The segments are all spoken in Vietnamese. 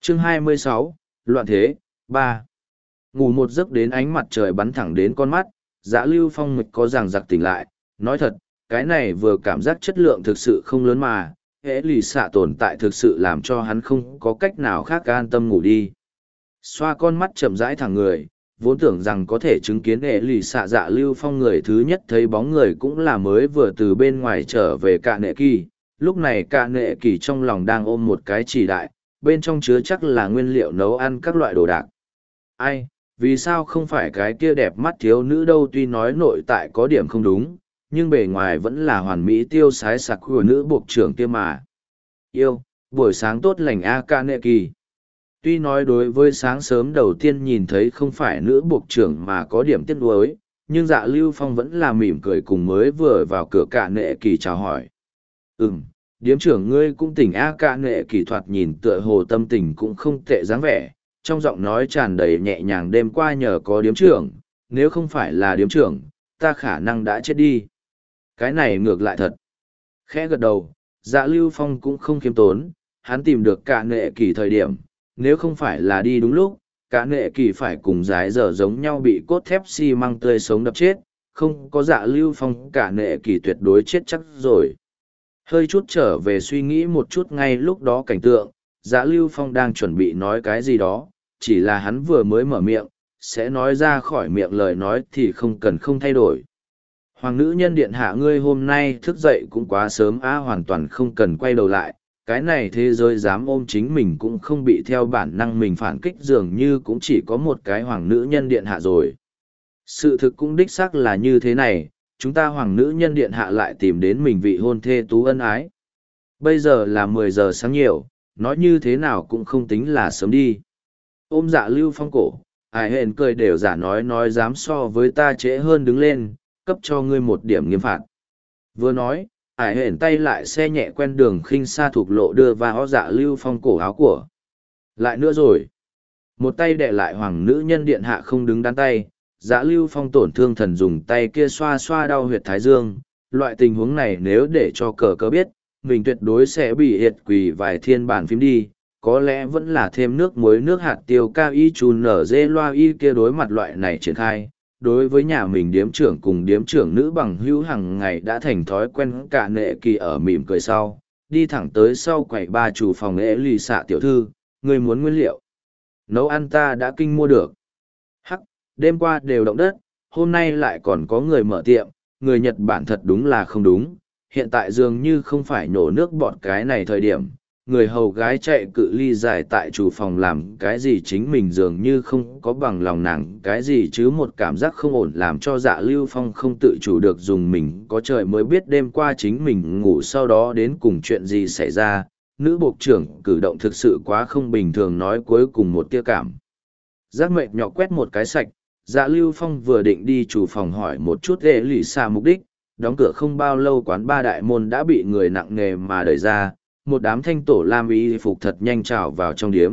Chương 26, Loạn thế, 3. Ngủ một giấc đến ánh mặt trời bắn thẳng đến con mắt, Dạ Lưu Phong mịch có ràng giặc tỉnh lại, nói thật, cái này vừa cảm giác chất lượng thực sự không lớn mà, hễ lì xạ tồn tại thực sự làm cho hắn không có cách nào khác an tâm ngủ đi. Xoa con mắt chậm rãi thẳng người, vốn tưởng rằng có thể chứng kiến hễ lì xạ Dạ Lưu Phong người thứ nhất thấy bóng người cũng là mới vừa từ bên ngoài trở về Cạ Nệ Kỳ, lúc này Cạ Nệ Kỳ trong lòng đang ôm một cái chỉ đại, bên trong chứa chắc là nguyên liệu nấu ăn các loại đồ đạc. Ai, vì sao không phải cái kia đẹp mắt thiếu nữ đâu, tuy nói nội tại có điểm không đúng, nhưng bề ngoài vẫn là hoàn mỹ tiêu sái sặc của nữ buộc trưởng kia mà. Yêu, buổi sáng tốt lành a Cạ Nệ Kỳ. Tuy nói đối với sáng sớm đầu tiên nhìn thấy không phải nữ buộc trưởng mà có điểm tiếc nuối, nhưng Dạ Lưu Phong vẫn là mỉm cười cùng mới vừa vào cửa Cạ Nệ Kỳ chào hỏi. Điếm trưởng ngươi cũng tỉnh a Cạ Nệ Kỳ thoạt nhìn tựa hồ tâm tình cũng không tệ dáng vẻ, trong giọng nói tràn đầy nhẹ nhàng, đêm qua nhờ có điếm trưởng, nếu không phải là điếm trưởng, ta khả năng đã chết đi. Cái này ngược lại thật. Khẽ gật đầu, Dạ Lưu Phong cũng không khiêm tốn, hắn tìm được Cạ Nệ Kỳ thời điểm, nếu không phải là đi đúng lúc, Cạ Nệ Kỳ phải cùng dái dở giống nhau bị cốt thép xi măng tươi sống đập chết, không có Dạ Lưu Phong Cạ Nệ Kỳ tuyệt đối chết chắc rồi. Hơi chút trở về suy nghĩ một chút ngay lúc đó cảnh tượng, Dạ Lưu Phong đang chuẩn bị nói cái gì đó, chỉ là hắn vừa mới mở miệng, sẽ nói ra khỏi miệng lời nói thì không cần không thay đổi. Hoàng nữ nhân điện hạ ngươi hôm nay thức dậy cũng quá sớm á, hoàn toàn không cần quay đầu lại, cái này thế giới dám ôm chính mình cũng không bị theo bản năng mình phản kích, dường như cũng chỉ có một cái hoàng nữ nhân điện hạ rồi. Sự thực cũng đích xác là như thế này, chúng ta hoàng nữ nhân điện hạ lại tìm đến mình vị hôn thê tú ân ái. Bây giờ là 10 giờ sáng nhiều, nói như thế nào cũng không tính là sớm đi. Ôm Dạ Lưu Phong cổ, ai hẹn cười đều giả nói dám so với ta trễ hơn, đứng lên, cấp cho ngươi một điểm nghiêm phạt. Vừa nói, ải hển tay lại xe nhẹ quen đường khinh xa thục lộ đưa vào Dạ Lưu Phong cổ áo của. Lại nữa rồi. Một tay đè lại hoàng nữ nhân điện hạ không đứng đắn tay, Dạ Lưu Phong tổn thương thần dùng tay kia xoa xoa đau huyệt thái dương. Loại tình huống này nếu để cho cờ cờ biết, mình tuyệt đối sẽ bị hiệt quỳ vài thiên bản phím đi. Có lẽ vẫn là thêm nước muối nước hạt tiêu cao y chùn nở dê loa y kia đối mặt loại này triển khai. Đối với nhà mình điếm trưởng cùng điếm trưởng nữ bằng hữu hàng ngày đã thành thói quen, Cạ Nệ Kỳ ở mỉm cười sau, đi thẳng tới sau quầy ba chủ phòng lễ lì xạ tiểu thư, người muốn nguyên liệu. Nấu ăn ta đã kinh mua được. Hắc, đêm qua đều động đất, hôm nay lại còn có người mở tiệm, người Nhật Bản thật đúng là không đúng, hiện tại dường như không phải nổ nước bọt cái này thời điểm. Người hầu gái chạy cự ly dài tại chủ phòng làm cái gì chính mình dường như không có bằng lòng nàng cái gì chứ, một cảm giác không ổn làm cho Dạ Lưu Phong không tự chủ được dùng mình có trời mới biết đêm qua chính mình ngủ sau đó đến cùng chuyện gì xảy ra. Nữ bộ trưởng cử động thực sự quá không bình thường, nói cuối cùng một tia cảm giác mệt nhọc quét một cái sạch. Dạ Lưu Phong vừa định đi chủ phòng hỏi một chút ghệ lì xa mục đích, đóng cửa không bao lâu quán ba đại môn đã bị người nặng nề mà đẩy ra, một đám thanh tổ lam y phục thật nhanh trào vào trong điếm.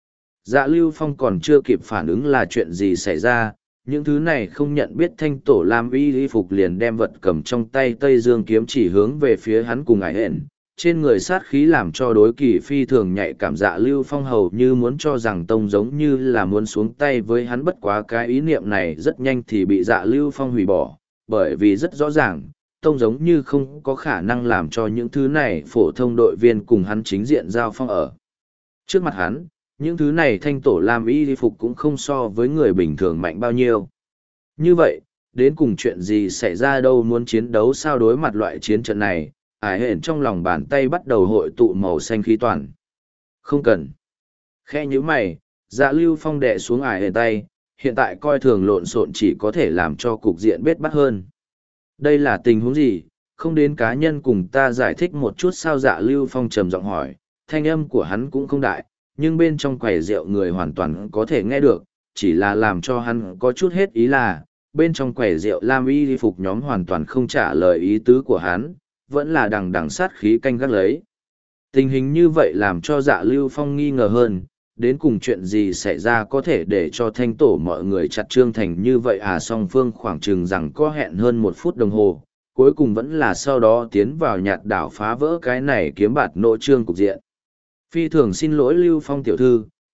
Dạ Lưu Phong còn chưa kịp phản ứng là chuyện gì xảy ra, những thứ này không nhận biết thanh tổ lam y phục liền đem vật cầm trong tay Tây Dương kiếm chỉ hướng về phía hắn cùng ải hẹn, trên người sát khí làm cho đối kỳ phi thường nhạy cảm. Dạ Lưu Phong hầu như muốn cho rằng tông giống như là muốn xuống tay với hắn, bất quá cái ý niệm này rất nhanh thì bị Dạ Lưu Phong hủy bỏ, bởi vì rất rõ ràng tông giống như không có khả năng làm cho những thứ này phổ thông đội viên cùng hắn chính diện giao phong ở trước mặt hắn. Những thứ này thanh tổ lam y phục cũng không so với người bình thường mạnh bao nhiêu. Như vậy, đến cùng chuyện gì xảy ra đâu, muốn chiến đấu sao? Đối mặt loại chiến trận này, ải hển trong lòng bàn tay bắt đầu hội tụ màu xanh khí toàn. Không cần. Khe nhíu mày, Dạ Lưu Phong đè xuống ải hển tay, hiện tại coi thường lộn xộn chỉ có thể làm cho cục diện bết bát hơn. Đây là tình huống gì, không đến cá nhân cùng ta giải thích một chút sao? Dạ Lưu Phong trầm giọng hỏi, thanh âm của hắn cũng không đại, nhưng bên trong quầy rượu người hoàn toàn có thể nghe được, chỉ là làm cho hắn có chút hết ý là, bên trong quầy rượu lam y phục nhóm hoàn toàn không trả lời ý tứ của hắn, vẫn là đằng đằng sát khí canh gác lấy. Tình hình như vậy làm cho Dạ Lưu Phong nghi ngờ hơn, đến cùng chuyện gì xảy ra có thể để cho thanh tổ mọi người chặt trương thành như vậy à? Song phương khoảng chừng rằng có hẹn hơn 1 phút đồng hồ, cuối cùng vẫn là sau đó tiến vào nhạt đảo phá vỡ cái này kiếm bạt nộ trương cục diện. Phi thường xin lỗi Lưu Phong tiểu thư,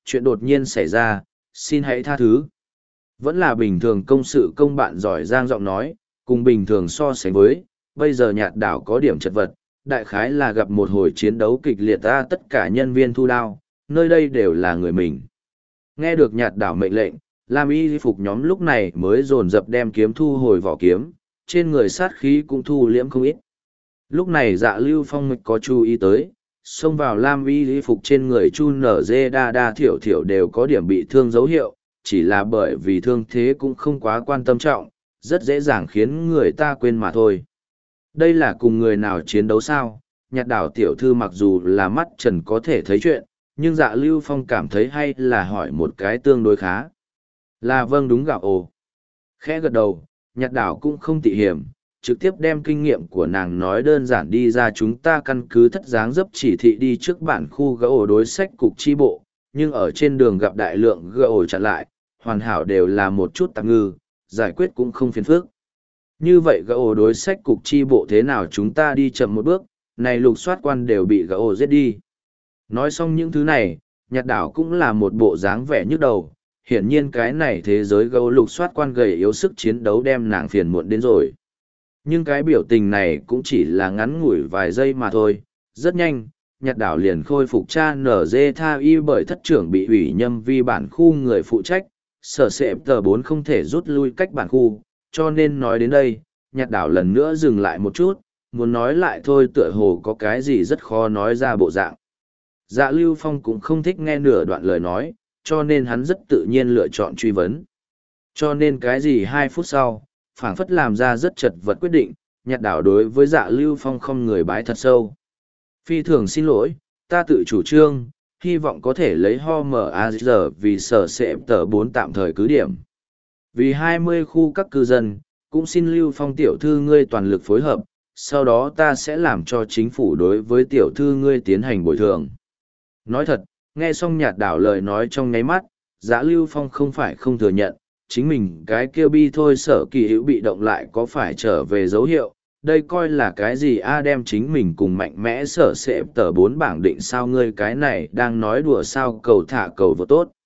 chuyện đột nhiên xảy ra, xin hãy tha thứ. Vẫn là bình thường công sự công bạn giỏi giang giọng nói, cùng bình thường so sánh với, bây giờ nhạt đảo có điểm chật vật, đại khái là gặp một hồi chiến đấu kịch liệt ta tất cả nhân viên thu đao, nơi đây đều là người mình. Nghe được nhạt đảo mệnh lệnh, Lam Y phục nhóm lúc này mới dồn dập đem kiếm thu hồi vỏ kiếm, trên người sát khí cũng thu liễm không ít. Lúc này Dạ Lưu Phong có chú ý tới, xông vào Lam Y phục trên người Chu Nở Dê đa đa thiểu thiểu đều có điểm bị thương dấu hiệu, chỉ là bởi vì thương thế cũng không quá quan tâm trọng, rất dễ dàng khiến người ta quên mà thôi. Đây là cùng người nào chiến đấu sao? Nhạt đảo tiểu thư mặc dù là mắt trần có thể thấy chuyện, nhưng Dạ Lưu Phong cảm thấy hay là hỏi một cái tương đối khá. Là vâng đúng gạo ồ. Khẽ gật đầu, nhạt đảo cũng không tị hiểm, trực tiếp đem kinh nghiệm của nàng nói đơn giản đi ra chúng ta căn cứ thất dáng dấp chỉ thị đi trước bản khu gã ổ đối sách cục chi bộ, nhưng ở trên đường gặp đại lượng gã ổ chặn lại, hoàn hảo đều là một chút tạm ngư, giải quyết cũng không phiền phức. Như vậy gã ổ đối sách cục chi bộ thế nào chúng ta đi chậm một bước, này lục soát quan đều bị gã ổ giết đi. Nói xong những thứ này, nhạt đảo cũng là một bộ dáng vẻ nhức đầu, hiển nhiên cái này thế giới gã ổ lục soát quan gầy yếu sức chiến đấu đem nàng phiền muộn đến rồi. Nhưng cái biểu tình này cũng chỉ là ngắn ngủi vài giây mà thôi, rất nhanh, nhạt đảo liền khôi phục cha nở dê tha y bởi thất trưởng bị ủy nhâm vi bản khu người phụ trách, sở sệ tờ 4 không thể rút lui cách bản khu, cho nên nói đến đây, nhạt đảo lần nữa dừng lại một chút, muốn nói lại thôi tựa hồ có cái gì rất khó nói ra bộ dạng. Dạ Lưu Phong cũng không thích nghe nửa đoạn lời nói, cho nên hắn rất tự nhiên lựa chọn truy vấn. Cho nên cái gì 2 phút sau, phảng phất làm ra rất chật vật quyết định, nhạt đảo đối với Dạ Lưu Phong không người bái thật sâu. Phi thường xin lỗi, ta tự chủ trương, hy vọng có thể lấy HMAZ vì sở sệ tờ 4 tạm thời cứ điểm. Vì 20 khu các cư dân, cũng xin Lưu Phong tiểu thư ngươi toàn lực phối hợp, sau đó ta sẽ làm cho chính phủ đối với tiểu thư ngươi tiến hành bồi thường. Nói thật, nghe xong nhạt đảo lời nói trong nháy mắt, Dạ Lưu Phong không phải không thừa nhận, chính mình cái kêu bi thôi sở kỳ hữu bị động lại có phải trở về dấu hiệu, đây coi là cái gì a đem chính mình cùng mạnh mẽ sở sệ tờ 4 bảng định sao ngươi cái này đang nói đùa sao cầu thả cầu vô tốt.